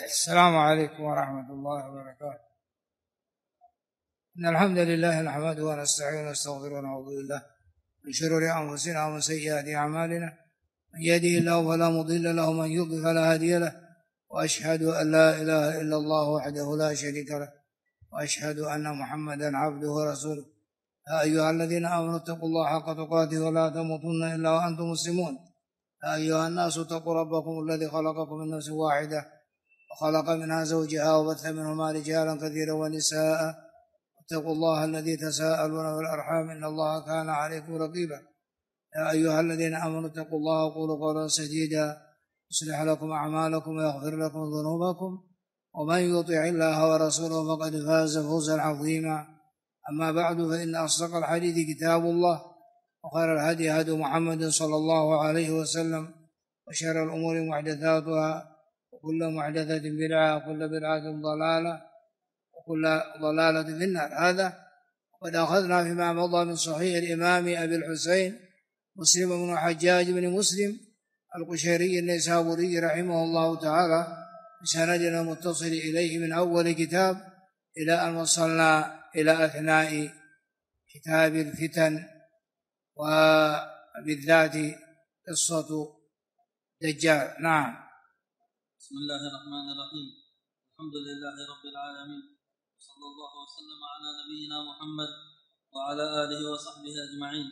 السلام عليكم ورحمة الله وبركاته. إن الحمد لله نحمده ونستعينه ونستغفره ونعوذ بالله من شرور أنفسنا ومن سيئات أعمالنا، من يهده الله فلا مضل له ومن يضلل فلا هادي له، وأشهد أن لا إله إلا الله وحده لا شريك له، وأشهد أن محمدا عبده ورسوله. يا أيها الذين آمنوا اتقوا الله حق تقاته ولا تموتن إلا وأنتم مسلمون. يا أيها الناس اتقوا ربكم الذي خلقكم من نفس واحدة وخلق منها زوجها وبث منهما رجالا كثيرا ونساء، اتقوا الله الذي تساءلون بالأرحام إن الله كان عليكم رقيبا. يا أيها الذين آمنوا اتقوا الله وقولوا قولا سديدا يصلح لكم أعمالكم ويغفر لكم ذنوبكم، ومن يطع الله ورسوله فقد فاز فوزا عظيما. أما بعد، فإن أصدق الحديث كتاب الله، وخير الهدي هدي محمد صلى الله عليه وسلم، وشر الأمور محدثاتها، وكل محدثة بدعة، وكل بدعة ضلالة، وكل ضلالة في النار. هذا قد أخذنا فيما مضى من صحيح الإمام أبي الحسين مسلم بن حجاج بن مسلم القشيري النيسابوري رحمه الله تعالى بسندنا متصل إليه من أول كتاب إلى أن وصلنا إلى أثناء كتاب الفتن، وبالذات قصة دجال. نعم. بسم الله الرحمن الرحيم. الحمد لله رب العالمين، صلى الله وسلم على نبينا محمد وعلى آله وصحبه أجمعين.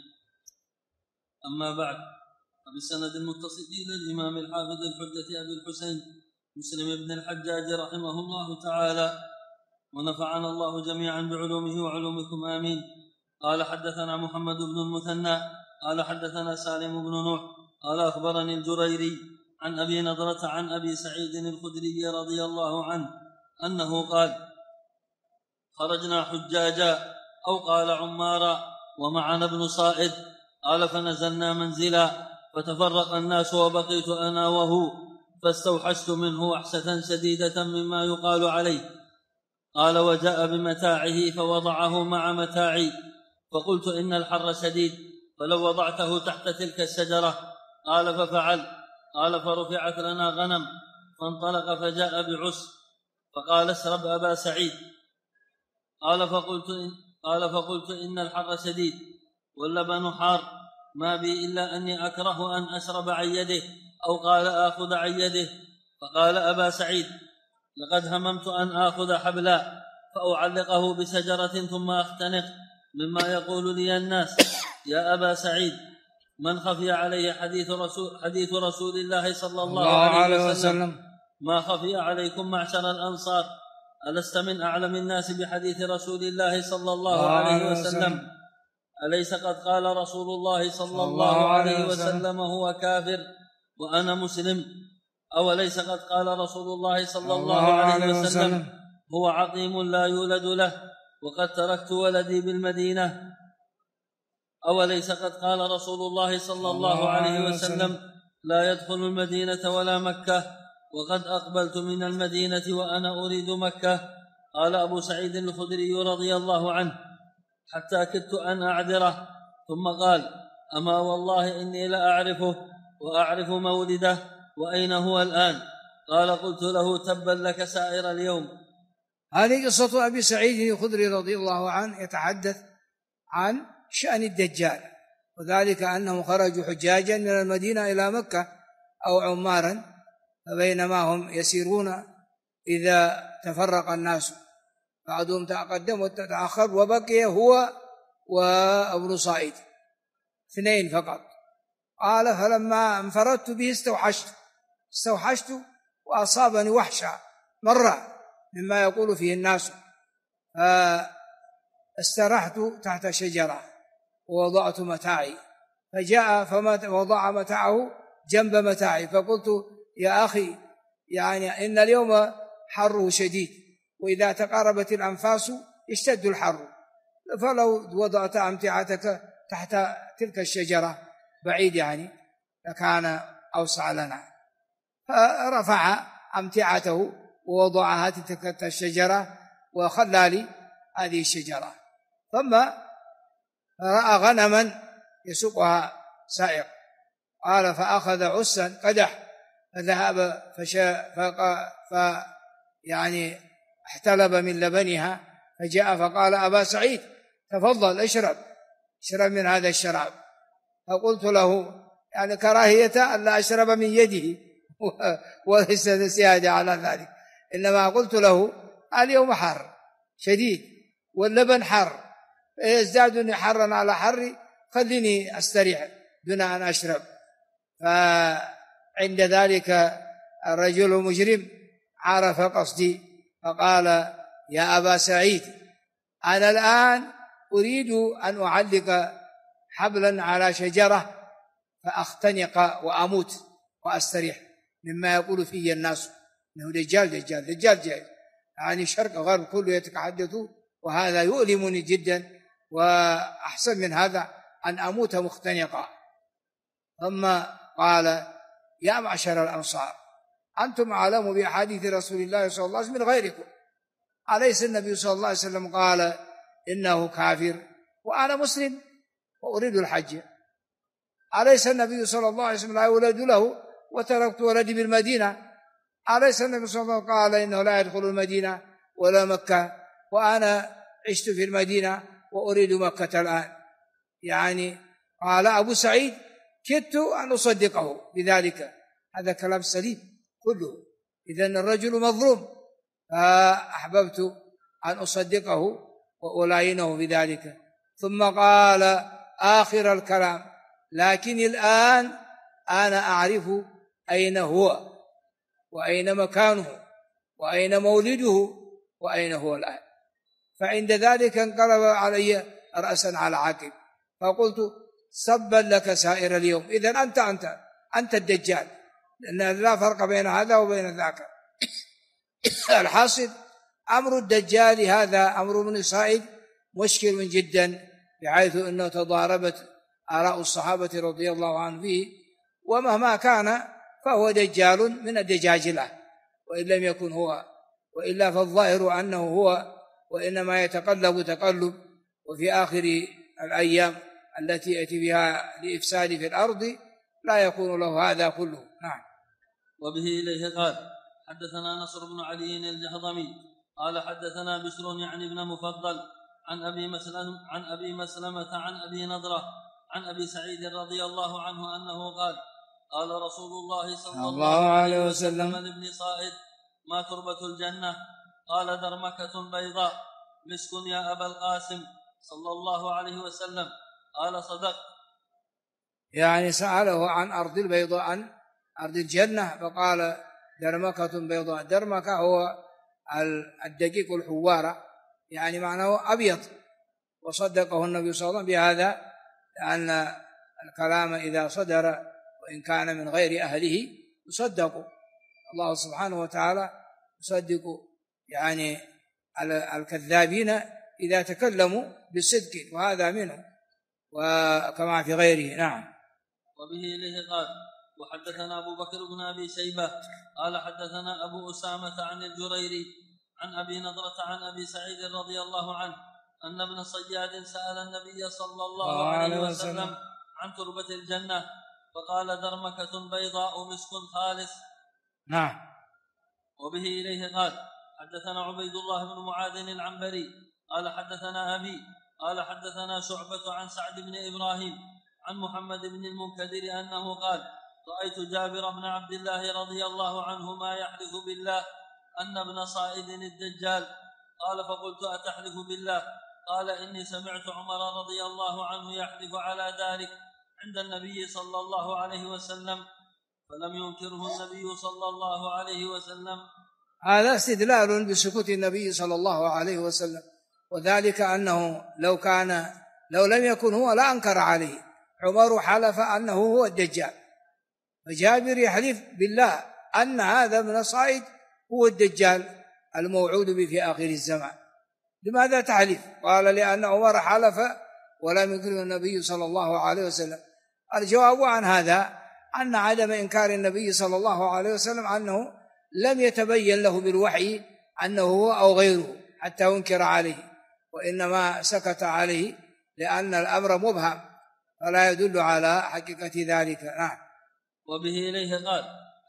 أما بعد، فبالسند المتصل إلى الإمام الحافظ الحجة أبي الحسين مسلم بن الحجاج رحمه الله تعالى، ونفعنا الله جميعا بعلومه وعلومكم آمين. قال حدثنا محمد بن المثنى قال حدثنا سالم بن نوح قال أخبرني الجريري عن أبي نضرة عن أبي سعيد الخدري رضي الله عنه أنه قال: خرجنا حجاجا أو قال عمارا ومعنا ابن صائد، قال فنزلنا منزلا فتفرق الناس وبقيت أنا وهو، فاستوحشت منه وحشة شديدة مما يقال عليه. قال قال بمتاعه فوضعه مع متاعي، فقلت إن الحر شديد، فلو وضعته تحت تلك الشجرة. قال ففعل. قال فرفعت لنا غنم، فانطلق فجاء بعس، فقال اشرب أبا سعيد. قال فقلت إن الحر شديد واللبن حار، ما بي إلا أني أكره أن أشرب عن يده، أو قال آخذ عن يده. فقال أبا سعيد: لقد هممت أن آخذ حبلا فأعلقه بشجرة ثم أختنق، مما يقول لي الناس: يا أبا سعيد، من خفي عليه حديث رسول الله صلى الله عليه وسلم ما خفي عليكم معشر الأنصار، ألست من أعلم الناس بحديث رسول الله صلى الله عليه وسلم؟ أليس قد قال رسول الله صلى الله عليه وسلم هو كافر وأنا مسلم؟ أوليس قد قال رسول الله صلى الله عليه وسلم هو عقيم لا يولد له وقد تركت ولدي بالمدينة؟ أوليس قد قال رسول الله صلى الله عليه وسلم لا يدخل المدينة ولا مكة، وقد أقبلت من المدينة وأنا أريد مكة؟ قال أبو سعيد الخدري رضي الله عنه: حتى كدت أن أعذره، ثم قال: أما والله إني لأعرفه وأعرف مولده، وأين هو الآن؟ قال: قلت له: تبا لك سائر اليوم. هذه قصة أبي سعيد الخدري رضي الله عنه، يتحدث عن شأن الدجال، وذلك أنهم خرجوا حجاجا من المدينة إلى مكة أو عمارا، فبينما هم يسيرون إذا تفرق الناس، بعضهم تقدم وتتأخر، وبقي هو وابن صائد اثنين فقط. قال: فلما انفردت به استوحشت وأصابني وحشة مرة مما يقول فيه الناس، فاسترحت تحت شجرة ووضعت متاعي، فجاء فوضع متاعه جنب متاعي، فقلت: يا أخي، يعني إن اليوم حره شديد، وإذا تقاربت الأنفاس يشتد الحر، فلو وضعت أمتعتك تحت تلك الشجرة بعيد يعني لكان أوسع لنا. فرفع أمتعته ووضعها تلك الشجرة وخلى لي هذه الشجرة. ثم رأى غنما يسوقها سائق، قال: فأخذ عسا قدح فذهب يعني احتلب من لبنها، فجاء فقال أبا سعيد تفضل اشرب من هذا الشراب. فقلت له يعني كراهية أن لا أشرب من يده وليس زيادة على ذلك، إنما قلت له اليوم حر شديد واللبن حر يزدادني حرا على حري، خليني أستريح دون أن أشرب. فعند ذلك الرجل المجرم عرف قصدي فقال يا أبا سعيد أنا الآن أريد أن أعلق حبلا على شجرة فأختنق وأموت وأستريح مما يقول فيه الناس إنه دجال جاي، يعني شرق غرب كله يتحدثون، وهذا يؤلمني جدا، وأحسن من هذا أن أموت مختنقا. ثم قال يا معشر الأنصار أنتم أعلم بأحاديث رسول الله صلى الله عليه وسلم من غيركم، أليس النبي صلى الله عليه وسلم قال إنه كافر وأنا مسلم وأريد الحج؟ أليس النبي صلى الله عليه وسلم لا يولد له وتركت ولدي بالمدينة؟ أليس النبي صلى الله عليه وسلم قال إنه لا يدخل المدينة ولا مكة وأنا عشت في المدينة وأريد مكة الآن؟ يعني قال أبو سعيد كدت أن أصدقه بذلك، هذا كلام سليم كله، إذن الرجل مظلوم، فأحببت أن أصدقه وألاينه بذلك. ثم قال آخر الكلام لكن الآن أنا أعرف أين هو وأين مكانه وأين مولده وأين هو الآن. فعند ذلك انقلب علي رأسا على عقب، فقلت سبا لك سائر اليوم، إذن أنت الدجال، لأن لا فرق بين هذا وبين ذاك. الحاصل أمر الدجال هذا أمر من صائد مشكل جدا، بحيث أنه تضاربت آراء الصحابة رضي الله عنهم فيه، ومهما كان فهو دجال من الدجاجلة وإن لم يكن هو، وإلا فالظاهر أنه هو، وإنما يتقلب تقلب، وفي آخر الأيام التي يأتي بها لإفساد في الأرض لا يكون له هذا كله. نعم. وبه إليه قال حدثنا نصر بن علي الجهضمي قال حدثنا بشر يعني ابن مفضل عن أبي مسلمة عن أبي نضرة عن أبي سعيد رضي الله عنه أنه قال قال رسول الله صلى الله عليه وسلم لابن صائد ما تربة الجنة؟ قال درمكة بيضاء مسك يا أبا القاسم صلى الله عليه وسلم. قال صدق، يعني سأله عن أرض البيضاء، عن أرض الجنة، فقال درمكة بيضاء. درمكة هو الدقيق الحوارة، يعني معناه أبيض، وصدقه النبي صلى الله عليه وسلم بهذا، لأن الكلام إذا صدر وإن كان من غير أهله يصدق، الله سبحانه وتعالى يصدق يعني الكذابين إذا تكلموا بالصدق، وهذا منه وكما في غيره. نعم. وبه إليه قال وحدثنا أبو بكر بن أبي شيبة قال حدثنا أبو أسامة عن الجريري عن أبي نضرة عن أبي سعيد رضي الله عنه أن ابن صياد سأل النبي صلى الله عليه وسلم عن تربة الجنة، فقال درمكة بيضاء مسك خالص. نعم. وبه إليه قال حدثنا عبيد الله بن معاذ العنبري قال حدثنا أبي قال حدثنا شعبة عن سعد بن إبراهيم عن محمد بن المنكدر أنه قال رأيت جابر بن عبد الله رضي الله عنهما يحلف بالله أن ابن صائد الدجال. قال فقلت أتحلف بالله؟ قال إني سمعت عمر رضي الله عنه يحلف على ذلك عند النبي صلى الله عليه وسلم فلم ينكره النبي صلى الله عليه وسلم. هذا استدلال بسكوت النبي صلى الله عليه وسلم، وذلك أنه لو لم يكن هو لا أنكر عليه. عمر حلف أنه هو الدجال، فجابر يحلف بالله أن هذا ابن صائد هو الدجال الموعود به في آخر الزمان. لماذا تحلف؟ قال لأن عمر حلف ولم ينكره النبي صلى الله عليه وسلم. الجواب عن هذا أن عدم إنكار النبي صلى الله عليه وسلم أنه لم يتبين له بالوحي أنه هو أو غيره حتى ينكر عليه، وإنما سكت عليه لأن الأمر مبهم فلا يدل على حقيقة ذلك. نعم. وبه إليه قال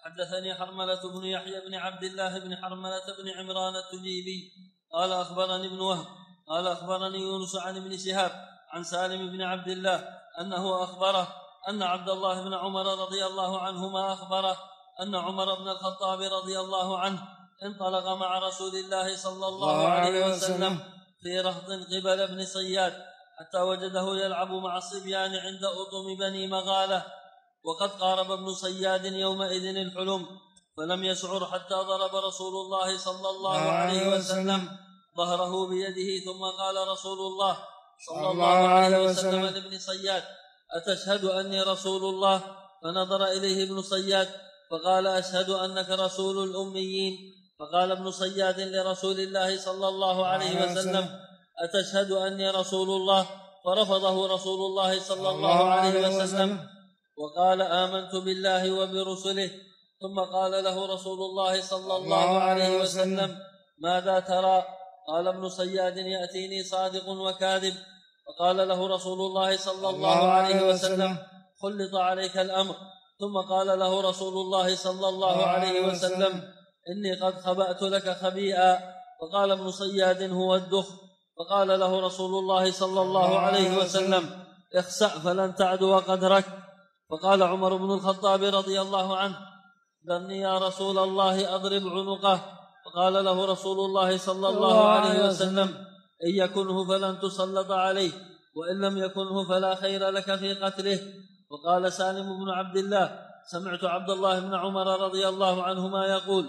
حدثني حرملة بن يحيى بن عبد الله بن حرملة بن عمران التجيبي قال أخبرني ابن وهب قال أخبرني يونس عن ابن شهاب عن سالم بن عبد الله أنه أخبره أن عبد الله بن عمر رضي الله عنهما أخبره أن عمر بن الخطاب رضي الله عنه انطلق مع رسول الله صلى الله عليه وسلم في رهط قبل ابن صياد حتى وجده يلعب مع الصبيان عند أطم بني مغالة، وقد قارب ابن صياد يومئذ الحلم، فلم يشعر حتى ضرب رسول الله صلى الله عليه وسلم ظهره بيده، ثم قال رسول الله صلى الله عليه وسلم لابن صياد: أتشهد أني رسول الله؟ فنظر إليه ابن صياد فقال: أشهد أنك رسول الأميين. فقال ابن صياد لرسول الله صلى الله عليه وسلم: أتشهد أني رسول الله؟ فرفضه رسول الله صلى الله عليه وسلم وقال: آمنت بالله وبرسله. ثم قال له رسول الله صلى الله عليه وسلم: ماذا ترى؟ قال ابن صياد: يأتيني صادق وكاذب. فقال له رسول الله صلى الله عليه وسلم: خلط عليك الأمر. ثم قال له رسول الله صلى الله عليه وسلم: إني قد خبأت لك خبيئا. فقال ابن صياد: هو الدخ. فقال له رسول الله صلى الله عليه وسلم: اخسأ فلن تعدو قدرك. فقال عمر بن الخطاب رضي الله عنه: ذرني يا رسول الله أضرب عنقه. فقال له رسول الله صلى الله عليه وسلم: إن يكنه فلن تسلط عليه، وإن لم يكنه فلا خير لك في قتله. وقال سالم بن عبد الله: سمعت عبد الله بن عمر رضي الله عنهما يقول: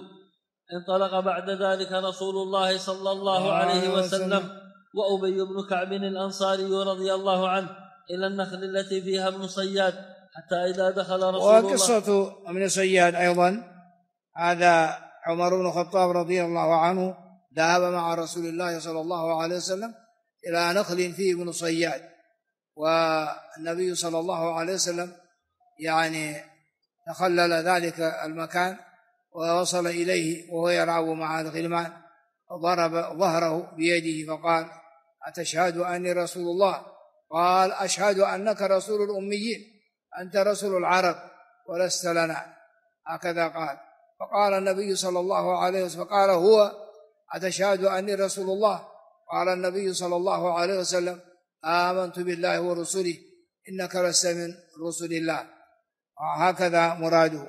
انطلق بعد ذلك رسول الله صلى الله عليه وسلم وأبي بن كعب الأنصاري رضي الله عنه إلى النخل التي فيها ابن صياد، حتى إذا دخل رسول الله. وقصة ابن صياد أيضا، هذا عمر بن الخطاب رضي الله عنه ذهب مع رسول الله صلى الله عليه وسلم إلى نخل فيه ابن صياد، والنبي صلى الله عليه وسلم يعني تخلل ذلك المكان ووصل إليه وهو يلعب مع الغلمان، وضرب ظهره بيده فقال: أتشهد أني رسول الله؟ قال: أشهد أنك رسول الأميين، أنت رسول العرب ولست لنا، هكذا قال. فقال النبي صلى الله عليه وسلم، فقال هو: أتشهد أني رسول الله؟ قال النبي صلى الله عليه وسلم: آمنت بالله ورسله إنك لست من رسل الله. هكذا مراده.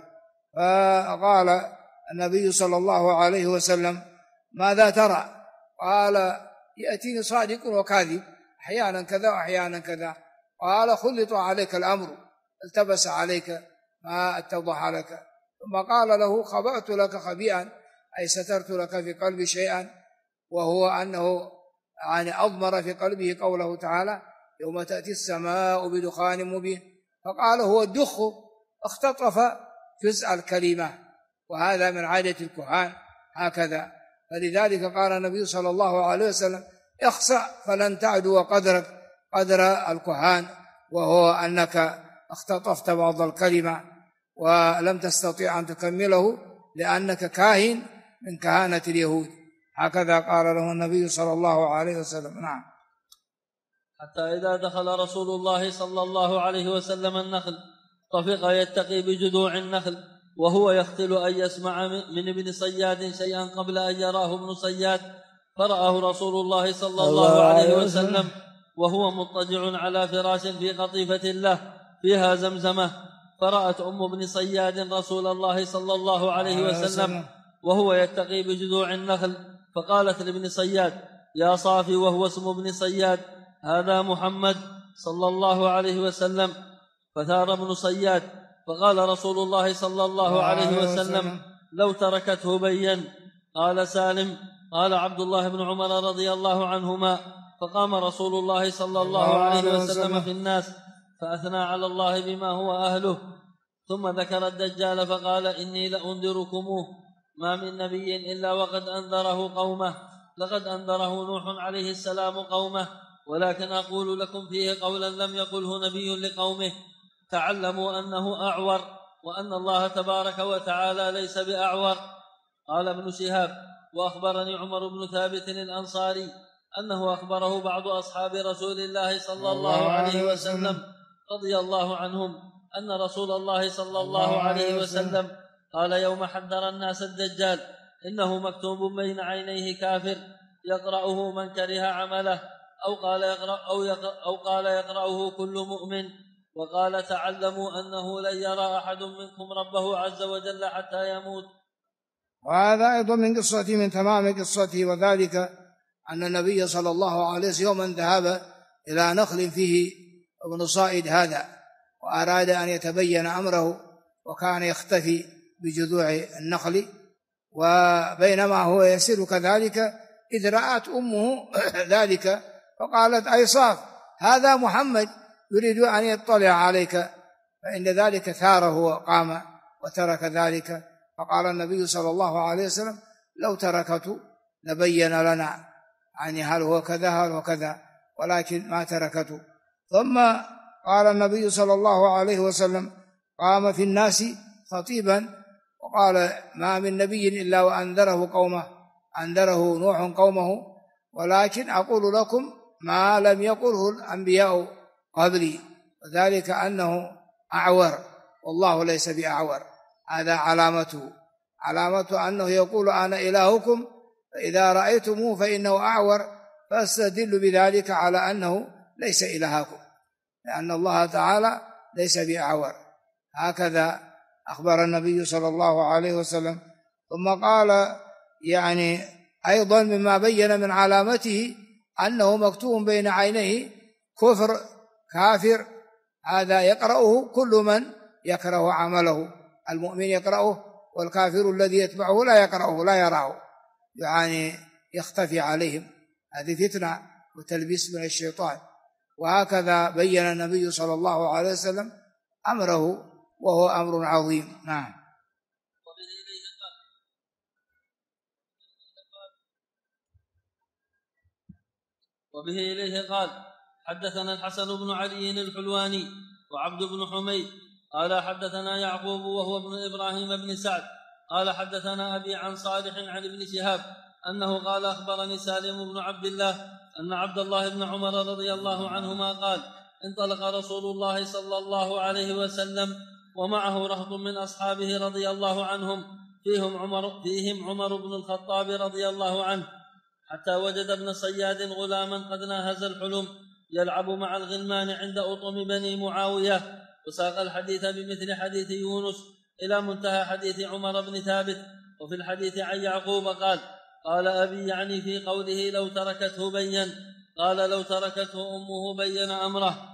فقال النبي صلى الله عليه وسلم: ماذا ترى؟ قال: يأتيني صادق وكاذب، أحيانا كذا وأحيانا كذا. قال: خلط عليك الأمر، التبس عليك ما اتضح لك. ثم قال له: خبأت لك خبيئا، أي سترت لك في قلبي شيئا، وهو أنه يعني أضمر في قلبه قوله تعالى: يوم تأتي السماء بدخان مبين. فقال: هو الدخ، اختطف جزء الكلمة، وهذا من عادة الكهان هكذا. فلذلك قال النبي صلى الله عليه وسلم: اخسأ فلن تعدو قدرك قدر الكهان، وهو أنك اختطفت بعض الكلمة ولم تستطيع أن تكمله لأنك كاهن من كهانة اليهود. هكذا قال له النبي صلى الله عليه وسلم. نعم. حتى إذا دخل رسول الله صلى الله عليه وسلم النخل طفق يتقي بجذوع النخل، وهو يختل أن يسمع من ابن صياد شيئا قبل أن يراه ابن صياد، فرآه رسول الله صلى الله عليه وسلم وهو مضطجع على فراش في قطيفة له فيها زمزمة. فرأت أم ابن صياد رسول الله صلى الله عليه وسلم وهو يتقي بجذوع النخل، فقالت لابن صياد: يا صافي، وهو اسم ابن صياد: هذا محمد صلى الله عليه وسلم. فثار ابن صياد، فقال رسول الله صلى الله عليه وسلم: لو تركته بين. قال سالم: قال عبد الله بن عمر رضي الله عنهما: فقام رسول الله صلى الله عليه وسلم في الناس فأثنى على الله بما هو أهله، ثم ذكر الدجال فقال: إني لأنذركموه، ما من نبي إلا وقد أنذره قومه، لقد أنذره نوح عليه السلام قومه، ولكن أقول لكم فيه قولا لم يقله نبي لقومه: تعلموا أنه أعور، وأن الله تبارك وتعالى ليس بأعور. قال ابن شهاب: وأخبرني عمر بن ثابت الأنصاري أنه أخبره بعض أصحاب رسول الله صلى الله عليه وسلم رضي الله عنهم أن رسول الله صلى الله عليه وسلم قال يوم حذر الناس الدجال إنه مكتوب بين عينيه كافر يقرأه من كره عمله أو قال يقرأه كل مؤمن. وقال تعلموا أنه لن يرى أحد منكم ربه عز وجل حتى يموت. وهذا أيضا من تمام قصته، وذلك أن النبي صلى الله عليه وسلم يوما ذهب إلى نخل فيه ابن صائد هذا، وأراد أن يتبين أمره، وكان يختفي بجذوع النخل، وبينما هو يسير كذلك إذ رأت أمه ذلك فقالت أيصاف هذا محمد يريد أن يطلع عليك، فإن ذلك ثاره وقام وترك ذلك. فقال النبي صلى الله عليه وسلم لو تركته لبين لنا، يعني هل هو كذا هل هو كذا، ولكن ما تركته. ثم قال النبي صلى الله عليه وسلم قام في الناس خطيبا وقال ما من نبي إلا وأنذره قومه، أنذره نوح قومه، ولكن أقول لكم ما لم يقله الأنبياء قبلي، وذلك أنه أعور والله ليس بأعور. هذا علامته أنه يقول أنا إلهكم، فإذا رأيتموه فإنه أعور فاستدل بذلك على أنه ليس إلهكم، لأن الله تعالى ليس بأعور. هكذا أخبر النبي صلى الله عليه وسلم. ثم قال يعني أيضا مما بين من علامته أنه مكتوب بين عينيه كافر، هذا يقرأه كل من يكره عمله، المؤمن يقرأه، والكافر الذي يتبعه لا يقرأه لا يراه، يعني يختفي عليهم. هذه فتنة وتلبيس من الشيطان. وهكذا بين النبي صلى الله عليه وسلم أمره، وهو أمر عظيم. نعم. وبه إليه قال حدثنا الحسن بن علي الحلواني وعبد بن حميد قال حدثنا يعقوب وهو ابن إبراهيم بن سعد قال حدثنا أبي عن صالح عن ابن شهاب أنه قال أخبرني سالم بن عبد الله أن عبد الله بن عمر رضي الله عنهما قال انطلق رسول الله صلى الله عليه وسلم ومعه رهط من أصحابه رضي الله عنهم فيهم عمر بن الخطاب رضي الله عنه، حتى وجد ابن صياد غلاما قد ناهز الحلم يلعب مع الغلمان عند أطم بني معاوية، وساق الحديث بمثل حديث يونس إلى منتهى حديث عمر بن ثابت. وفي الحديث عن يعقوب قال أبي يعني في قوله لو تركته بين، قال لو تركته أمه بين أمره.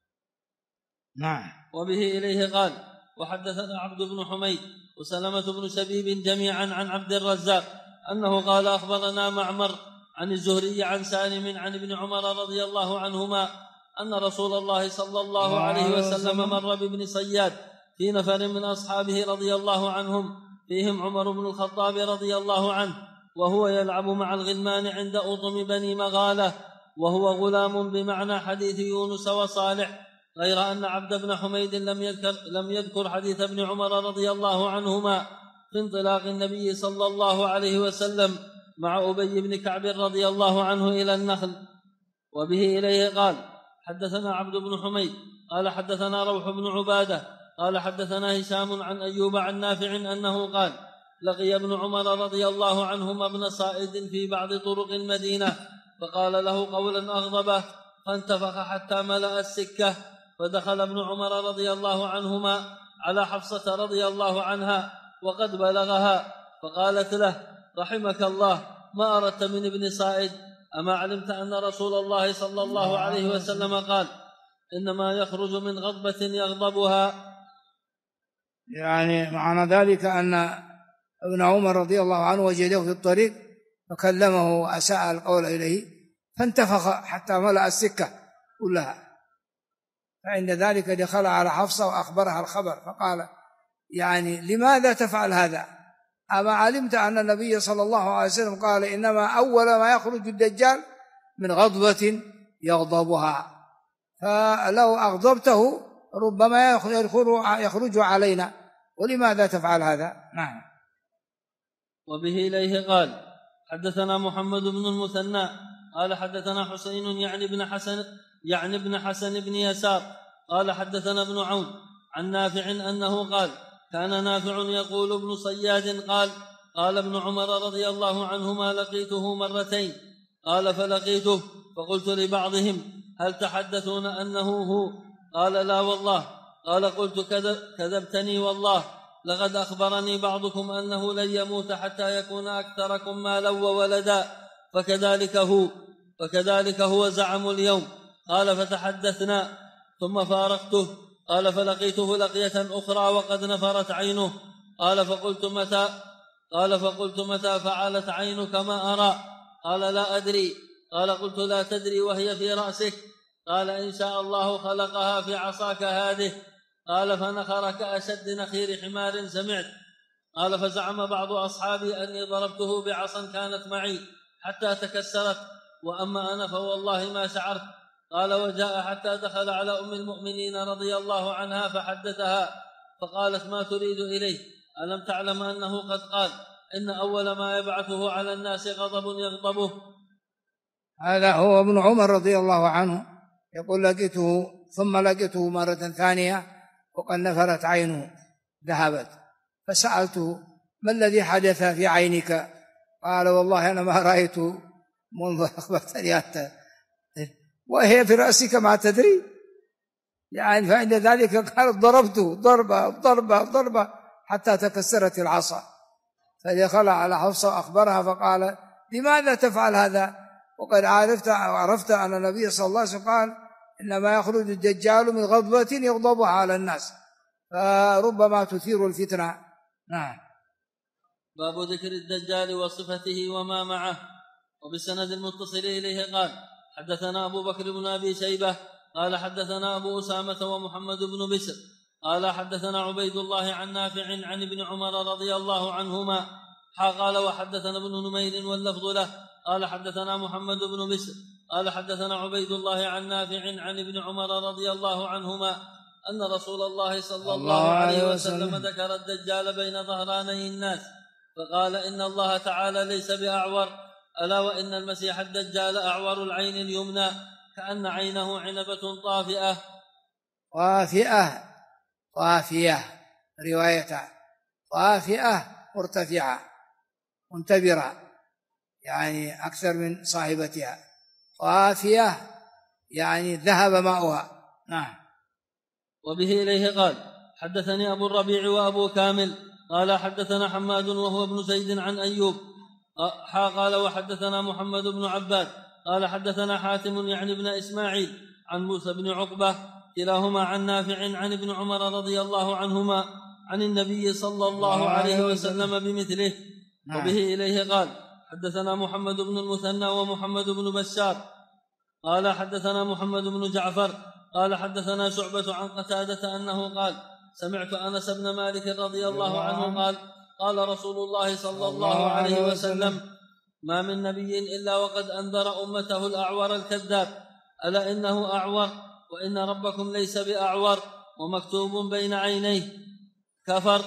نعم. وبه إليه قال وحدثنا عبد بن حميد وسلمة بن شبيب جميعا عن عبد الرزاق أنه قال أخبرنا معمر عن الزهري عن سالم عن ابن عمر رضي الله عنهما أن رسول الله صلى الله عليه وسلم مر بابن صياد في نفر من أصحابه رضي الله عنهم فيهم عمر بن الخطاب رضي الله عنه، وهو يلعب مع الغلمان عند أطم بني مغالة، وهو غلام بمعنى حديث يونس وصالح، غير أن عبد بن حميد لم يذكر حديث ابن عمر رضي الله عنهما في انطلاق النبي صلى الله عليه وسلم مع أبي بن كعب رضي الله عنه إلى النخل. وبه إليه قال حدثنا عبد بن حميد قال حدثنا روح بن عبادة قال حدثنا هشام عن أيوب عن نافع أنه قال لقي ابن عمر رضي الله عنهما ابن صائد في بعض طرق المدينة فقال له قولا أغضبه فانتفخ حتى ملأ السكة، فدخل ابن عمر رضي الله عنهما على حفصة رضي الله عنها وقد بلغها، فقالت له رحمك الله ما أردت من ابن صائد، أما علمت أن رسول الله صلى الله عليه وسلم قال إنما يخرج من غضبة يغضبها. يعني معنى ذلك أن ابن عمر رضي الله عنه وجده في الطريق فكلمه وأساء القول إليه فانتفخ حتى ملأ السكة كلها، فعند ذلك دخل على حفصة وأخبرها الخبر فقال يعني لماذا تفعل هذا؟ أما علمت أن النبي صلى الله عليه وسلم قال إنما أول ما يخرج الدجال من غضبة يغضبها، فلو أغضبته ربما يخرج علينا، ولماذا تفعل هذا؟ نعم. وبه إليه قال حدثنا محمد بن المثنى قال حدثنا حسين يعني ابن حسن بن يسار قال حدثنا ابن عون عن نافع أنه قال كان نافع يقول ابن صياد قال قال ابن عمر رضي الله عنهما لقيته مرتين قال فلقيته فقلت لبعضهم هل تحدثون أنه هو قال لا والله قال قلت كذبتني والله لقد أخبرني بعضكم أنه لن يموت حتى يكون أكثركم مالا وولدا فكذلك هو زعم اليوم قال فتحدثنا ثم فارقته قال فلقيته لقية أخرى وقد نفرت عينه قال فقلت متى فعلت عينك ما أرى قال لا أدري قال قلت لا تدري وهي في رأسك قال إن شاء الله خلقها في عصاك هذه قال فنخر كأشد نخير حمار سمعت قال فزعم بعض أصحابي أني ضربته بعصا كانت معي حتى تكسرت وأما أنا فوالله ما شعرت قال وجاء حتى دخل على أم المؤمنين رضي الله عنها فحدثها فقالت ما تريد إليه ألم تعلم أنه قد قال إن أول ما يبعثه على الناس غضب يغضبه. هذا هو ابن عمر رضي الله عنه يقول لقيته مرة ثانية وقد نفرت عينه ذهبت فسألته ما الذي حدث في عينك قال والله أنا ما رأيت منذ أخبرتني أنت وهي في رأسك ما تدري يعني فعند ذلك قال ضربته ضربة حتى تكسرت العصا فدخل على حفصة وأخبرها فقال لماذا تفعل هذا وقد عرفت أن النبي صلى الله عليه وسلم قال إنما يخرج الدجال من غضبة يغضبها على الناس فربما تثير الفتنة. نعم. باب ذكر الدجال وصفته وما معه. وبسند المتصل إليه قال حدثنا أبو بكر بن أبي شيبة قال حدثنا أبو أسامة ومحمد بن بشر قال حدثنا عبيد الله عن نافع عن ابن عمر رضي الله عنهما قال وحدثنا ابن نمير واللفظ له قال حدثنا محمد بن بشر قال حدثنا عبيد الله عن نافع عن ابن عمر رضي الله عنهما أن رسول الله صلى الله عليه وسلم ذكر الدجال بين ظهراني الناس فقال إن الله تعالى ليس بأعور ألا وإن المسيح الدجال أعور العين اليمنى كأن عينه عنبة طافئة رواية طافئة مرتفعة منتبرة يعني أكثر من صاحبتها طافئة يعني ذهب ماؤها. نعم. وبه إليه قال حدثني أبو الربيع وأبو كامل قال حدثنا حماد وهو ابن زيد عن أيوب قال وحدثنا محمد بن عباد قال حدثنا حاتم يعني ابن إسماعيل عن موسى بن عقبة كلاهما عن نافع عن ابن عمر رضي الله عنهما عن النبي صلى الله عليه وسلم بمثله. وبه إليه قال حدثنا محمد بن المثنى ومحمد بن بشار قال حدثنا محمد بن جعفر قال حدثنا شعبة عن قتادة أنه قال سمعت أنس بن مالك رضي الله عنه قال قال رسول الله صلى الله عليه وسلم ما من نبي إلا وقد أنذر أمته الأعور الكذاب ألا إنه أعور وإن ربكم ليس بأعور ومكتوب بين عينيه كفر.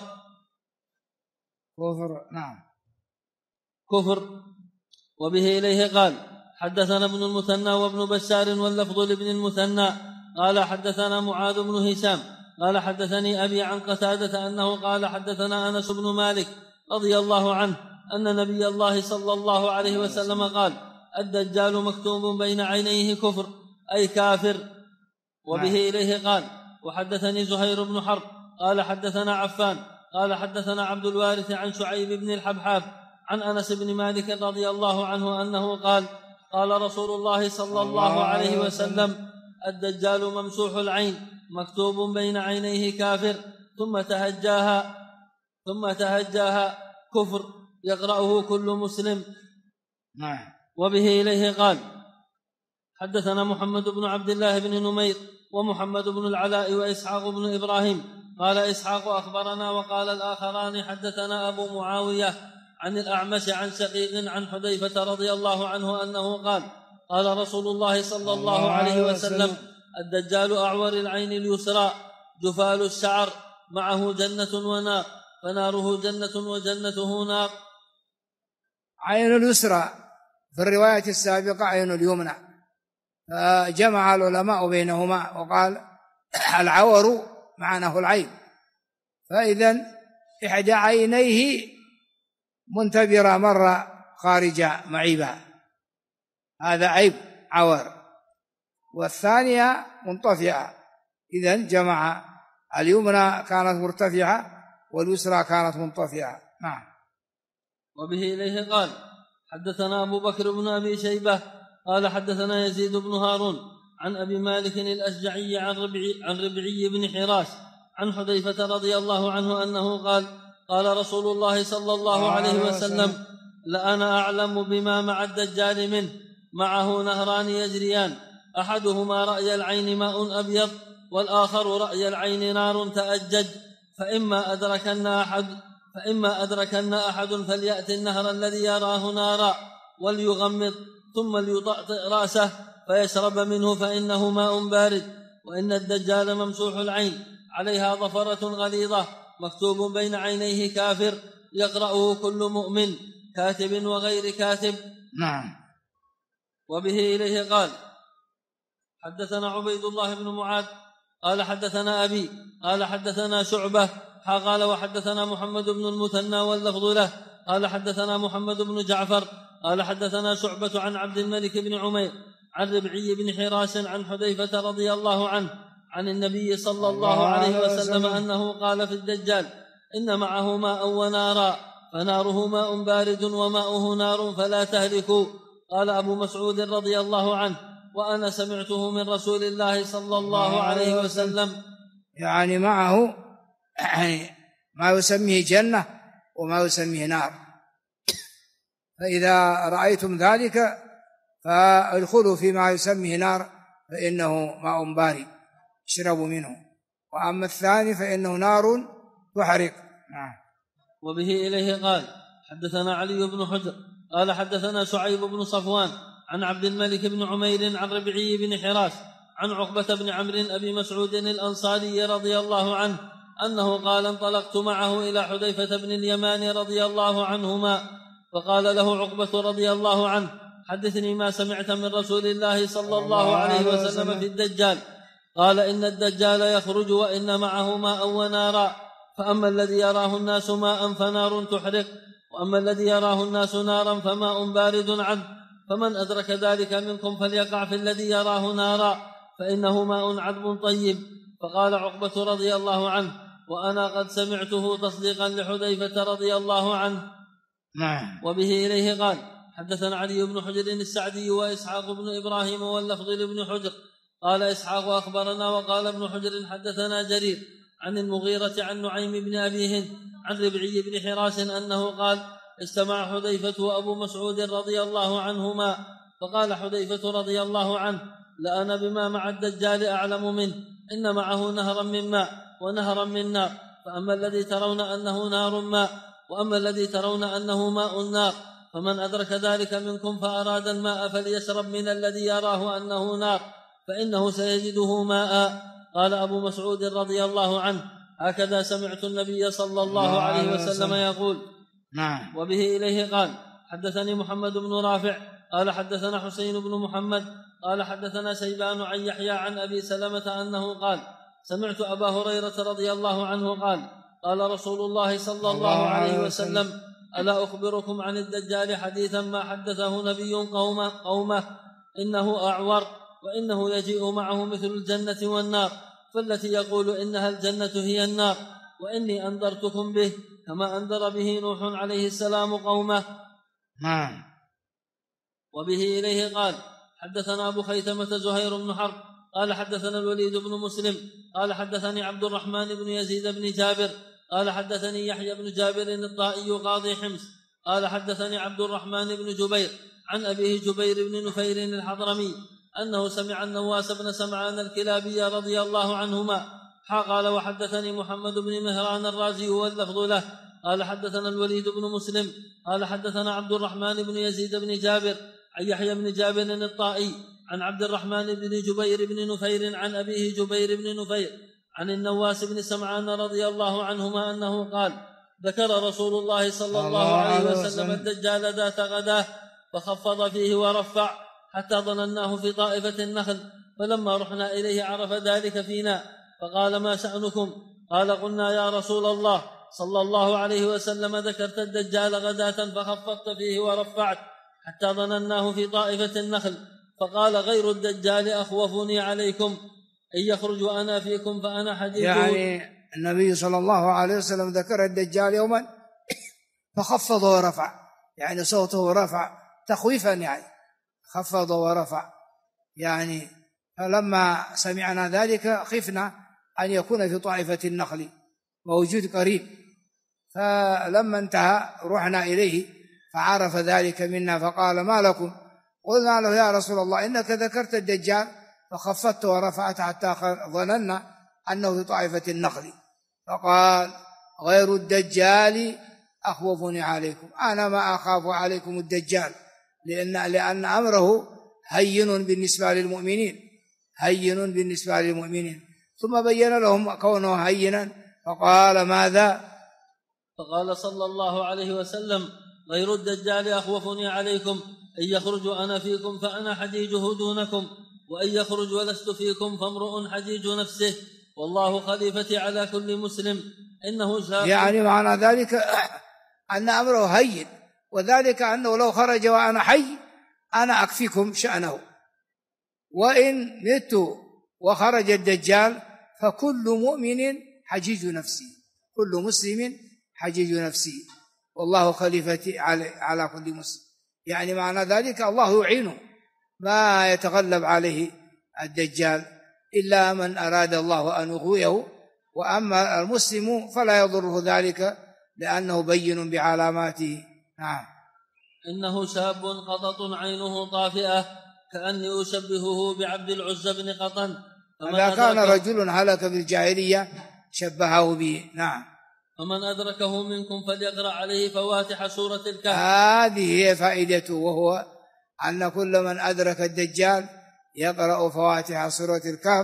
نعم كفر. وبه إليه قال حدثنا ابن المثنى وابن بشار واللفظ لابن المثنى قال حدثنا معاذ بن هشام قال حدثني أبي عن قتادة أنه قال حدثنا أنس بن مالك رضي الله عنه أن نبي الله صلى الله عليه وسلم قال الدجال مكتوب بين عينيه كفر أي كافر. وبه إليه قال وحدثني زهير بن حرب قال حدثنا عفان قال حدثنا عبد الوارث عن شعيب بن الحبحاب عن أنس بن مالك رضي الله عنه أنه قال قال رسول الله صلى الله عليه وسلم الدجال ممسوح العين مكتوب بين عينيه كافر ثم تهجاها كفر يقرأه كل مسلم. وبه إليه قال حدثنا محمد بن عبد الله بن نمير ومحمد بن العلاء وإسحاق بن إبراهيم قال إسحاق أخبرنا وقال الآخران حدثنا أبو معاوية عن الأعمش عن شقيق عن حذيفة رضي الله عنه أنه قال قال رسول الله صلى الله عليه وسلم الدجال أعور العين اليسرى جفال الشعر معه جنة ونار فناره جنة وجنته نار. عين اليسرى في الرواية السابقة عين اليمنى فجمع العلماء بينهما وقال العور معناه العين فإذن إحدى عينيه منتبرة مرة خارج معيبة، هذا عيب عور، والثانية منطفئة، إذن جمع اليمنى كانت مرتفعة واليسرى كانت منطفئة. نعم. وبه إليه قال حدثنا أبو بكر بن أبي شيبة قال حدثنا يزيد بن هارون عن أبي مالك الأشجعي عن ربعي بن حراش عن حذيفة رضي الله عنه أنه قال قال رسول الله صلى الله عليه وسلم لأنا أعلم بما مع الدجال منه، معه نهران يجريان، أحدهما رأي العين ماء أبيض، والآخر رأي العين نار تأجج، فإما أدركن أحد فليأتي النهر الذي يراه نارا وليغمض ثم ليطأطئ رأسه فيشرب منه فإنه ماء بارد. وإن الدجال ممسوح العين عليها ظفرة غليظة مكتوب بين عينيه كافر يقرأه كل مؤمن كاتب وغير كاتب. نعم. وبه إليه قال حدثنا عبيد الله بن معاذ قال حدثنا أبي قال حدثنا شعبة قال وحدثنا محمد بن المثنى واللفظ له قال حدثنا محمد بن جعفر قال حدثنا شعبة عن عبد الملك بن عمير عن ربعي بن حراش عن حذيفة رضي الله عنه عن النبي صلى الله عليه وسلم أنه قال في الدجال إن معه ماء ونارا، فناره ماء بارد وماؤه نار فلا تهلكوا. قال أبو مسعود رضي الله عنه وأنا سمعته من رسول الله صلى الله عليه وسلم، يعني معه ما يسميه جنة وما يسميه نار، فإذا رأيتم ذلك فادخلوا فيما يسميه نار فإنه ماء بارد اشربوا منه، وأما الثاني فإنه نار تحرق. وبه إليه قال حدثنا علي بن حجر قال حدثنا شعيب بن صفوان عن عبد الملك بن عمير عن ربعي بن حراش عن عقبة بن عمرو أبي مسعود الأنصاري رضي الله عنه أنه قال انطلقت معه إلى حذيفة بن اليمان رضي الله عنهما، فقال له عقبة رضي الله عنه حدثني ما سمعت من رسول الله صلى الله عليه وسلم في الدجال. قال إن الدجال يخرج وإن معه ماء ونارا، فأما الذي يراه الناس ماء فنار تحرق، وأما الذي يراه الناس نارا فماء بارد عنه، فمن أدرك ذلك منكم فليقع في الذي يراه نارا فإنه ماء عذب طيب. فقال عقبة رضي الله عنه وأنا قد سمعته تصديقا لحذيفة رضي الله عنه. وبه إليه قال حدثنا علي بن حجر السعدي وإسحاق بن إبراهيم واللفظ لابن حجر قال إسحاق أخبرنا وقال ابن حجر حدثنا جرير عن المغيرة عن نعيم بن أبي هند عن ربعي بن حراش أنه قال استمع حذيفة وأبو مسعود رضي الله عنهما، فقال حذيفة رضي الله عنه لأنا بما مع الدجال أعلم منه، إن معه نهرا من ماء ونهرا من نار، فأما الذي ترون أنه نار ماء، وأما الذي ترون أنه ماء نار، فمن أدرك ذلك منكم فأراد الماء فليشرب من الذي يراه أنه نار فإنه سيجده ماء. قال أبو مسعود رضي الله عنه هكذا سمعت النبي صلى الله عليه وسلم يقول. وبه إليه قال حدثني محمد بن رافع قال حدثنا حسين بن محمد قال حدثنا شيبان عن يحيى عن أبي سلمة أنه قال سمعت أبا هريرة رضي الله عنه قال قال رسول الله صلى الله عليه وسلم ألا أخبركم عن الدجال حديثا ما حدثه نبي قومه إنه أعور وإنه يجيء معه مثل الجنة والنار، فالتي يقول إنها الجنة هي النار، وإني أنذرتكم به كما أنذر به نوح عليه السلام قومه. وبه إليه قال حدثنا أبو خيثمة زهير بن حرب قال حدثنا الوليد بن مسلم قال حدثني عبد الرحمن بن يزيد بن جابر قال حدثني يحيى بن جابر الطائي قاضي حمص قال حدثني عبد الرحمن بن جبير عن أبيه جبير بن نفير الحضرمي أنه سمع النواس بن سمعان الكلابي رضي الله عنهما قال وحدثني محمد بن مهران الرازي واللفظ له قال حدثنا الوليد بن مسلم قال حدثنا عبد الرحمن بن يزيد بن جابر عن يحيى بن جابر الطائي عن عبد الرحمن بن جبير بن نفير عن أبيه جبير بن نفير عن النواس بن سمعان رضي الله عنهما أنه قال ذكر رسول الله صلى الله عليه وسلم الدجال ذات غداه فخفض فيه ورفع حتى ظنناه في طائفة النخل، فلما رحنا إليه عرف ذلك فينا فقال ما شأنكم؟ قال قلنا يا رسول الله صلى الله عليه وسلم ذكرت الدجال غداة فخفضت فيه ورفعت حتى ظنناه في طائفة النخل، فقال غير الدجال أخوفني عليكم إن يخرج وأنا فيكم فأنا حديثه. يعني النبي صلى الله عليه وسلم ذكر الدجال يوما فخفض ورفع، يعني صوته ورفع تخويفا، يعني خفض ورفع، يعني فلما سمعنا ذلك خفنا أن يكون في طائفة النخل موجود قريب، فلما انتهى رحنا إليه فعرف ذلك منا فقال ما لكم؟ قلنا له يا رسول الله إنك ذكرت الدجال فخفضت ورفعت حتى ظننا أنه في طائفة النخل، فقال غير الدجال أخوفني عليكم، أنا ما أخاف عليكم الدجال لأن أمره هين بالنسبة للمؤمنين، هين بالنسبة للمؤمنين. ثم بين لهم كونه هينا فقال ماذا؟ فقال صلى الله عليه وسلم غير الدجال أخوفني عليكم إن يخرج أنا فيكم فأنا حجيجه دونكم، وإن يخرج ولست فيكم فامرؤ حجيج نفسه، والله خليفتي على كل مسلم إنه شاق. يعني معنى ذلك أن أمره هين، وذلك أنه لو خرج وأنا حي أنا أكفيكم شأنه، وإن مت وخرج الدجال فكل مؤمن حجيج نفسه، كل مسلم حجيج نفسه، والله خليفتي على كل مسلم. يعني معنى ذلك الله يعينه، ما يتغلب عليه الدجال إلا من أراد الله أن يغويه، وأما المسلم فلا يضره ذلك لأنه بين بعلاماته. نعم. إنه شاب قطط عينه طافئة كأني أشبهه بعبد العزى بن قطن، إذا كان رجل هلك بالجاهلية شبهه به. نعم. فمن أدركه منكم فليقرأ عليه فواتح سورة الكهف. هذه هي فائدته، وهو أن كل من أدرك الدجال يقرأ فواتح سورة الكهف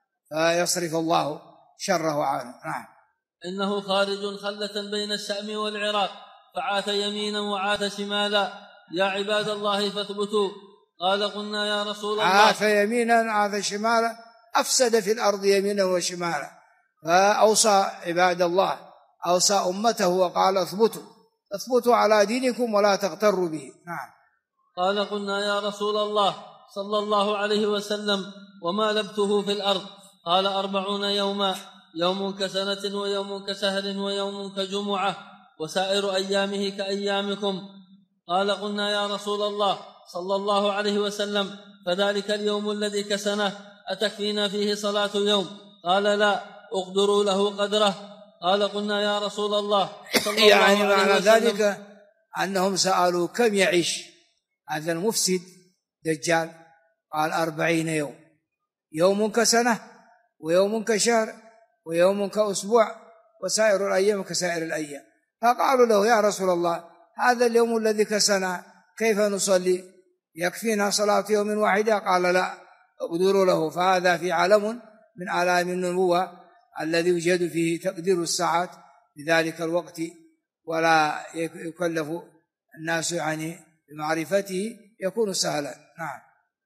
فيصرف الله شره عنه. نعم. إنه خارج خلة بين الشام والعراق فعاث يمينا وعاث شمالا، يا عباد الله فاثبتوا. قال قلنا يا رسول الله عاث يمينا عاث شمالا، أفسد في الأرض يمينا وشمالا، فأوصى عباد الله، أوصى أمته وقال اثبتوا على دينكم ولا تغتروا به. نعم. قال قلنا يا رسول الله صلى الله عليه وسلم وما لبثه في الأرض؟ قال 40 يوما، يوم كسنة ويوم كسهر ويوم كجمعة، وسائر أيامه كأيامكم. قال قلنا يا رسول الله صلى الله عليه وسلم فذلك اليوم الذي كسنه أتكفينا فيه صلاة يوم؟ قال لا، اقدروا له قدره. قال قلنا يا رسول الله صلى الله عليه وسلم، يعني معنى ذلك أنهم سألوا كم يعيش هذا المفسد دجال؟ قال 40 يوم، يوم كسنة ويوم كشهر ويوم كأسبوع وسائر الأيام كسائر الأيام. فقالوا له يا رسول الله هذا اليوم الذي كسنا كيف نصلي؟ يكفينا صلاة يوم واحدة؟ قال لا، اقدروا له، فهذا في علم من علام النبوة الذي يوجد فيه تقدير الساعات بذلك الوقت، ولا يكلف الناس يعني بمعرفته، يكون سهلا. نعم.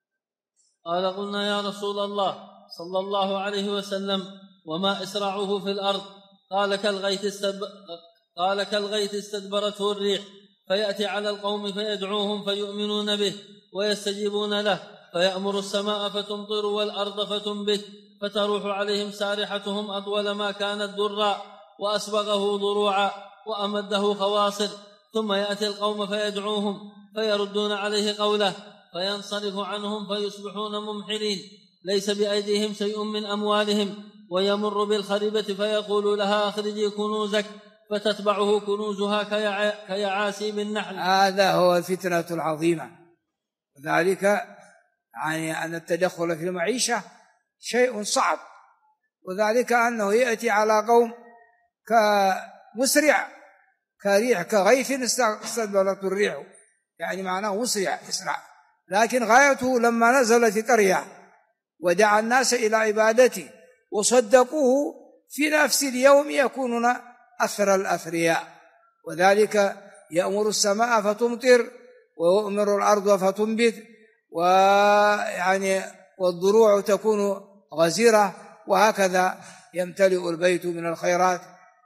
قال قلنا يا رسول الله صلى الله عليه وسلم وما إسرعه في الأرض؟ قال كالغيث استدبرته الريح فيأتي على القوم فيدعوهم فيؤمنون به ويستجيبون له، فيأمر السماء فتمطر والأرض فتنبت، فتروح عليهم سارحتهم أطول ما كانت درا، وأسبغه ضروعا وأمده خواصر، ثم يأتي القوم فيدعوهم فيردون عليه قوله فينصرف عنهم فيصبحون ممحلين ليس بأيديهم شيء من أموالهم، ويمر بالخربة فيقول لها أخرجي كنوزك فتتبعه كنوزها كيعاسيب النحل. هذا هو الفتنة العظيمة، وذلك يعني أن التدخل في المعيشة شيء صعب، وذلك أنه يأتي على قوم كمسرع كريح كغيث استدبرته الريح، يعني معناه مسرع يسرع، لكن غايته لما نزل في قرية ودعا الناس إلى عبادته وصدقوه في نفس اليوم يكونون أثر الأثرياء، وذلك يأمر السماء فتمطر ويؤمر الأرض فتنبت، ويعني والضروع تكون غزيرة، وهكذا يمتلئ البيت من الخيرات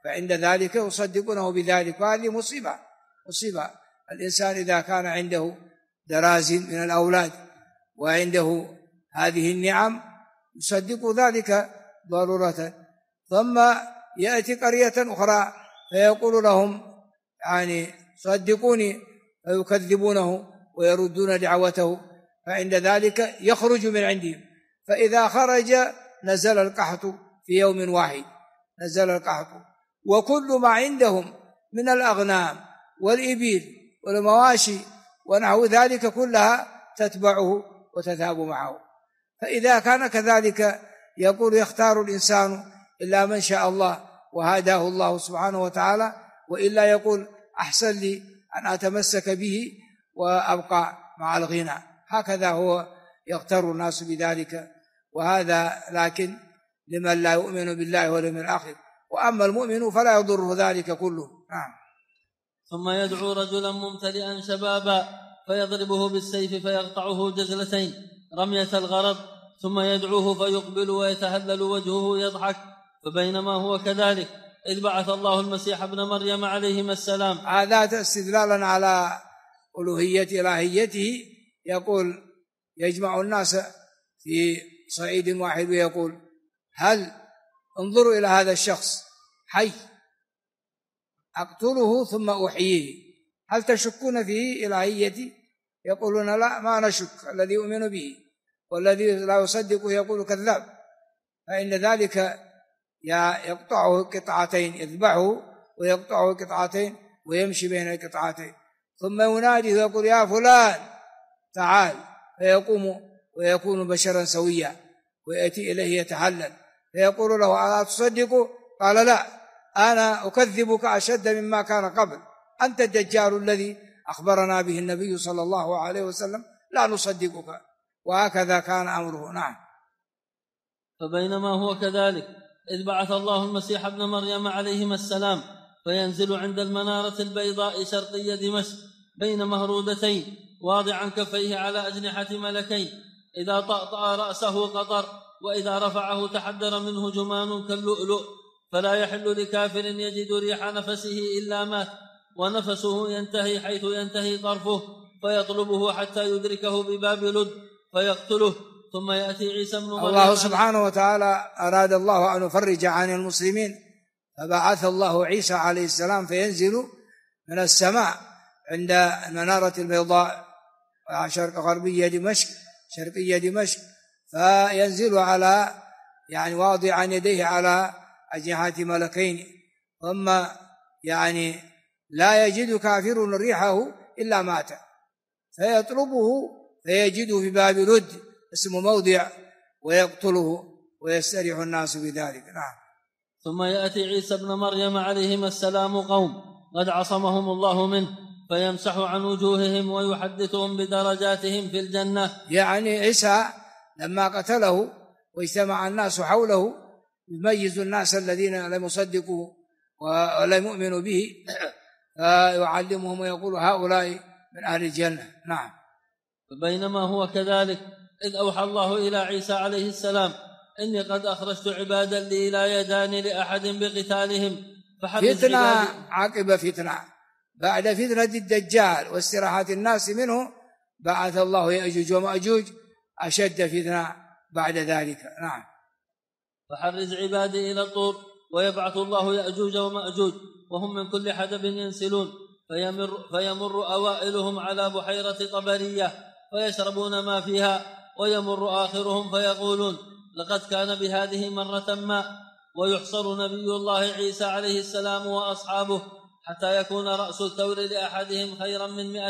فعند ذلك يصدقونه بذلك، وهذه مصيبة الإنسان إذا كان عنده دراز من الأولاد وعنده هذه النعم يصدق ذلك ضرورة، ثم يأتي قرية أخرى فيقول لهم يعني صدقوني، فيكذبونه ويردون دعوته، فعند ذلك يخرج من عندهم، فإذا خرج نزل القحط في يوم واحد، نزل القحط، وكل ما عندهم من الأغنام والإبل والمواشي ونحو ذلك كلها تتبعه وتذهب معه. فإذا كان كذلك يقول يختار الإنسان إلا من شاء الله وهداه الله سبحانه وتعالى، وإلا يقول أحسن لي أن أتمسك به وأبقى مع الغنى. هكذا هو يغتر الناس بذلك، وهذا لكن لمن لا يؤمن بالله واليوم الآخر، وأما المؤمن فلا يضره ذلك كله. نعم. ثم يدعو رجلا ممتلئا شبابا فيضربه بالسيف فيقطعه جزلتين رمية الغرض، ثم يدعوه فيقبل ويتهلل وجهه يضحك. فبينما هو كذلك إذ بعث الله المسيح ابن مريم عليهما السلام. هذا استدلالا على ألوهية إلهيته، يقول يجمع الناس في صعيد واحد ويقول هل انظروا إلى هذا الشخص حي أقتله ثم أحييه، هل تشكون فيه إلهيتي؟ يقولون لا ما نشك، الذي يؤمن به، والذي لا يصدقه يقول كذاب. فإن ذلك يقطعه قطعتين، يذبحه ويقطعه قطعتين ويمشي بين القطعتين، ثم ينادي ويقول يا فلان تعال، فيقوم ويكون بشرا سويا ويأتي إليه يتحلل، فيقول له ألا تصدقه؟ قال لا، أنا أكذبك أشد مما كان قبل، أنت الدجال الذي أخبرنا به النبي صلى الله عليه وسلم، لا نصدقك. وهكذا كان أمره. نعم. فبينما هو كذلك إذ بعث الله المسيح ابن مريم عليهما السلام فينزل عند المنارة البيضاء شرقي دمشق بين مهرودتين واضعا كفيه على أجنحة ملكين، إذا طأطأ رأسه قطر، وإذا رفعه تحدر منه جمان كاللؤلؤ، فلا يحل لكافر يجد ريح نفسه إلا مات، ونفسه ينتهي حيث ينتهي طرفه، فيطلبه حتى يدركه بباب لد فيقتله. ثم يأتي عيسى بن مريم. الله سبحانه وتعالى أراد الله أن يفرج عن المسلمين، فبعث الله عيسى عليه السلام فينزل من السماء عند المنارة البيضاء غربية دمشق شرقية دمشق، فينزل على يعني واضعا يديه على أجنحة ملكين، ثم يعني لا يجد كافر ريحه إلا مات، فيطلبه فيجده في باب لد اسم موضع ويقتله ويستريح الناس بذلك. نعم. ثم يأتي عيسى ابن مريم عليهما السلام قوم قد عصمهم الله منه فيمسح عن وجوههم ويحدثهم بدرجاتهم في الجنة. يعني عيسى لما قتله واجتمع الناس حوله يميز الناس الذين لم يصدقوا ولم يؤمنوا به، فيعلمهم ويقول هؤلاء من أهل الجنة. نعم. فبينما هو كذلك إذ أوحى الله إلى عيسى عليه السلام إني قد أخرجت عبادا لي لا يدان لأحد بقتالهم فتنة عقب فتنة، بعد فتنة الدجال واستراحة الناس منه بعث الله يأجوج ومأجوج أشد فتنة بعد ذلك. نعم. فحرز عبادي إلى الطور، ويبعث الله يأجوج ومأجوج وهم من كل حدب ينسلون، فيمر أوائلهم على بحيرة طبرية فيشربون ما فيها، ويمر آخرهم فيقولون لقد كان بهذه مرة ما، ويحصر نبي الله عيسى عليه السلام وأصحابه حتى يكون رأس الثور لأحدهم خيرا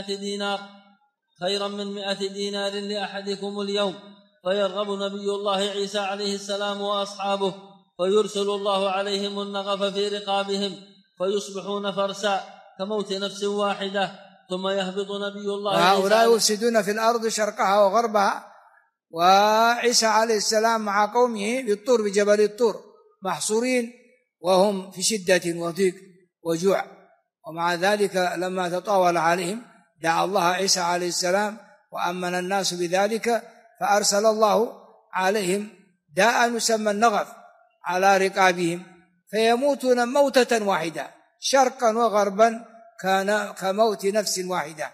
من 100 دينار لأحدكم اليوم، فيرغب نبي الله عيسى عليه السلام وأصحابه، فيرسل الله عليهم النغف في رقابهم فيصبحون فرسا كموت نفس واحدة، ثم يهبط نبي الله. هؤلاء يفسدون في الأرض شرقها وغربها، وعيسى عليه السلام مع قومه بالطور بجبل الطور محصورين وهم في شدة وضيق وجوع، ومع ذلك لما تطاول عليهم دعا الله عيسى عليه السلام وأمن الناس بذلك، فأرسل الله عليهم داء يسمى النغف على رقابهم، فيموتون موتة واحدة شرقا وغربا كان كموت نفس واحدة،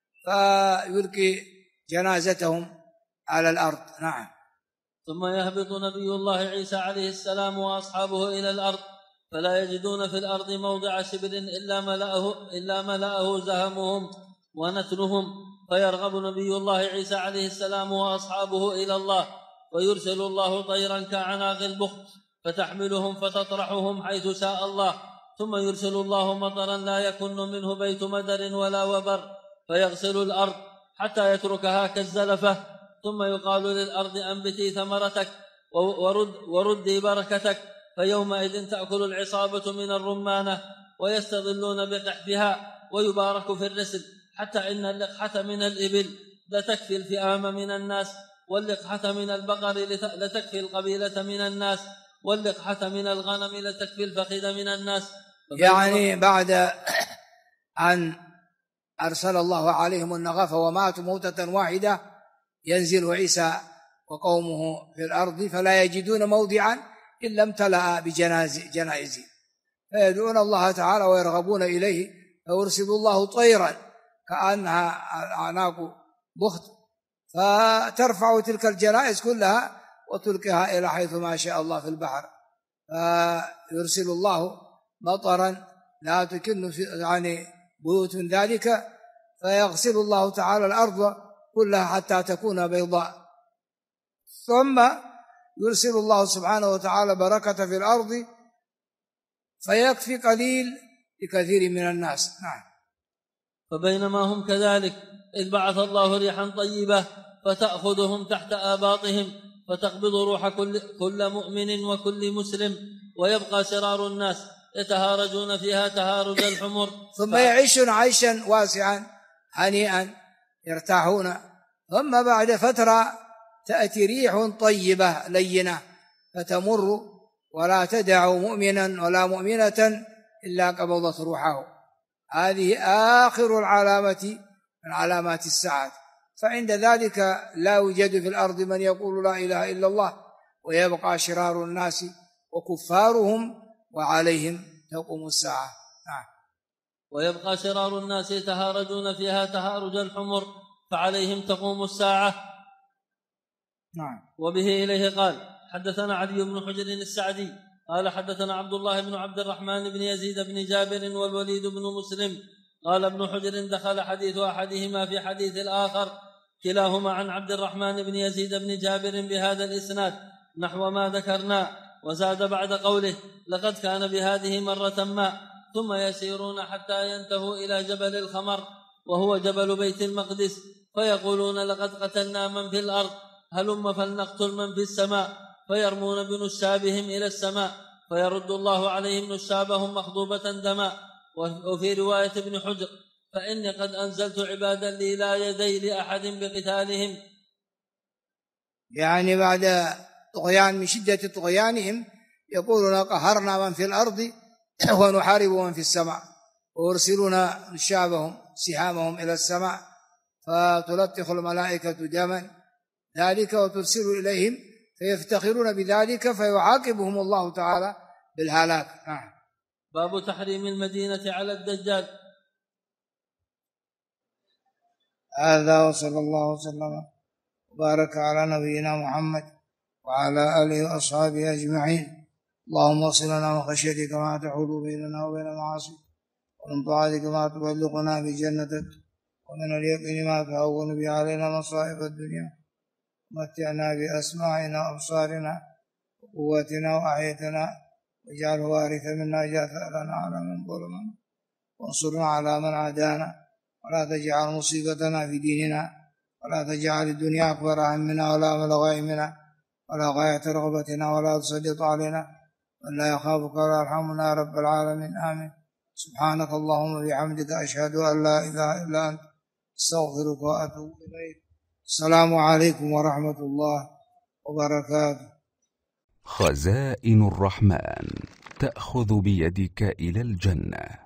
فيلقي جنازتهم على الأرض. نعم. ثم يهبط نبي الله عيسى عليه السلام وأصحابه إلى الأرض، فلا يجدون في الأرض موضع شبر إلا ملأه زهمهم ونتنهم، فيرغب نبي الله عيسى عليه السلام وأصحابه إلى الله، ويرسل الله طيرا كعناق البخت فتحملهم فتطرحهم حيث شاء الله، ثم يرسل الله مطرا لا يكن منه بيت مدر ولا وبر، فيغسل الأرض حتى يتركها كالزلفة، ثم يقال للأرض أنبتي ثمرتك وردي بركتك، فيومئذ تأكل العصابة من الرمانة ويستظلون بقحفها، ويبارك في الرسل، حتى إن اللقحة من الإبل لتكفي الفئام من الناس، واللقحة من البقر لتكفي القبيلة من الناس، واللقحة من الغنم لتكفي الفخذ من الناس. يعني بعد أن أرسل الله عليهم النغافة وماتوا موتة واحدة، ينزل عيسى وقومه في الأرض فلا يجدون موضعا إلا امتلأ بجنائز، فيدعون الله تعالى ويرغبون إليه، فيرسل الله طيرا كأنها أعناق بخت فترفع تلك الجنائز كلها وتلقيها إلى حيث ما شاء الله في البحر، فيرسل الله مطرا لا تكن يعني بيوت ذلك، فيغسل الله تعالى الأرض كلها حتى تكون بيضاء، ثم يرسل الله سبحانه وتعالى بركة في الأرض فيكفي قليل لكثير من الناس. نعم. فبينما هم كذلك إذ بعث الله ريحا طيبة فتأخذهم تحت آباطهم، فتقبض روح كل مؤمن وكل مسلم، ويبقى شرار الناس يتهارجون فيها تهارج الحمر، ثم يعيشون عيشا واسعا هنيئا يرتاحون، ثم بعد فترة تأتي ريح طيبة لينة فتمر ولا تدع مؤمنا ولا مؤمنة إلا قبضت روحه. هذه آخر العلامة من علامات الساعة، فعند ذلك لا يوجد في الأرض من يقول لا إله إلا الله، ويبقى شرار الناس وكفارهم وعليهم تقوم الساعة. نعم. ويبقى شرار الناس يتهارجون فيها تهارج الحمر فعليهم تقوم الساعة. نعم. وبه إليه قال حدثنا علي بن حجر السعدي قال حدثنا عبد الله بن عبد الرحمن بن يزيد بن جابر والوليد بن مسلم قال ابن حجر دخل حديث أحدهما في حديث الآخر، كلاهما عن عبد الرحمن بن يزيد بن جابر بهذا الإسناد نحو ما ذكرنا، وزاد بعد قوله لقد كان بهذه مرة ما، ثم يسيرون حتى ينتهوا إلى جبل الخمر وهو جبل بيت المقدس، فيقولون لقد قتلنا من في الأرض هلم فلنقتل من في السماء، فيرمون بنشابهم إلى السماء، فيرد الله عليهم نشابهم مخضوبة دما. وفي رواية ابن حجر فإني قد أنزلت عبادا لي لا يدي لأحد بقتالهم، يعني بعد طغيان من شدة طغيانهم يقولون قهرنا من في الأرض ونحارب من في السماء، ويرسلون نشابهم سهامهم إلى السماء فتلطخ الملائكة دما ذلك وترسل إليهم فيفتخرون بذلك فيعاقبهم الله تعالى بالهلاك. نعم. باب تحريم المدينة على الدجال. هذا وصلى الله وسلم وبارك على نبينا محمد وعلى آله وأصحابه أجمعين. اللهم وصلنا من خشيتك ما تحول بيننا وبين معاصيك، ومن طاعتك ما تبلغنا بجنتك، ومن اليقين ما تهون به علينا مصائب الدنيا، متعنا بأسماعنا وأبصارنا وقوتنا وأحيتنا، واجعله وارث منا اجعل ثأرنا على من ظلمنا، وانصرنا على من عادانا، ولا تجعل مصيبتنا في ديننا، ولا تجعل الدنيا أكبر همنا ولا مبلغ علمنا ولا غاية رغبتنا، ولا تسلط علينا من لا يخافك ولا يرحمنا يا رب العالمين. آمين. سبحانك اللهم وبحمدك أشهد أن لا إله إلا أنت استغفرك وأتوب إليك. السلام عليكم ورحمة الله وبركاته. خزائن الرحمن تأخذ بيدك إلى الجنة.